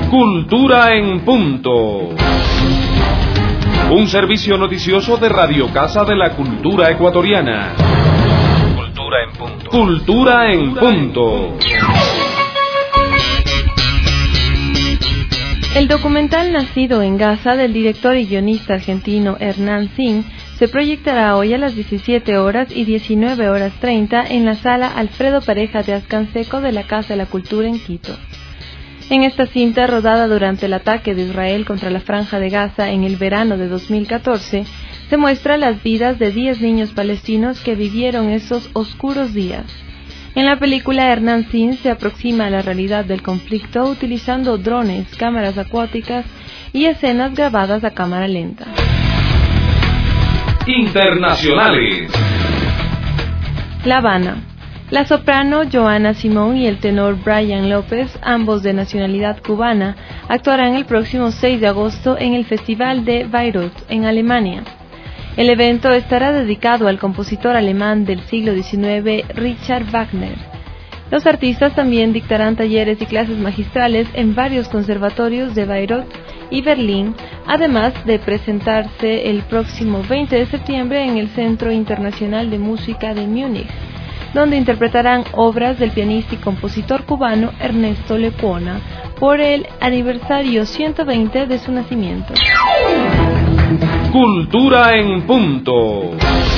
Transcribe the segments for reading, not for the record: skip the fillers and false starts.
Cultura en Punto. Un servicio noticioso de Radio Casa de la Cultura Ecuatoriana. Cultura en Punto. Cultura en Punto. El documental Nacido en Gaza del director y guionista argentino Hernán Zin se proyectará hoy a las 17 horas y 19 horas 30 en la sala Alfredo Pareja de Azcanseco de la Casa de la Cultura en Quito. En esta cinta, rodada durante el ataque de Israel contra la Franja de Gaza en el verano de 2014, se muestra las vidas de 10 niños palestinos que vivieron esos oscuros días. En la película, Hernán Zin se aproxima a la realidad del conflicto utilizando drones, cámaras acuáticas y escenas grabadas a cámara lenta. Internacionales. La Habana. La soprano Joana Simón y el tenor Brian López, ambos de nacionalidad cubana, actuarán el próximo 6 de agosto en el Festival de Bayreuth, en Alemania. El evento estará dedicado al compositor alemán del siglo XIX, Richard Wagner. Los artistas también dictarán talleres y clases magistrales en varios conservatorios de Bayreuth y Berlín, además de presentarse el próximo 20 de septiembre en el Centro Internacional de Música de Múnich, donde interpretarán obras del pianista y compositor cubano Ernesto Lecuona por el aniversario 120 de su nacimiento. Cultura en Punto.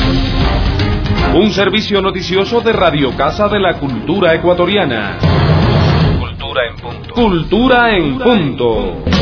Un servicio noticioso de Radio Casa de la Cultura Ecuatoriana. Cultura en Punto. Cultura en Punto.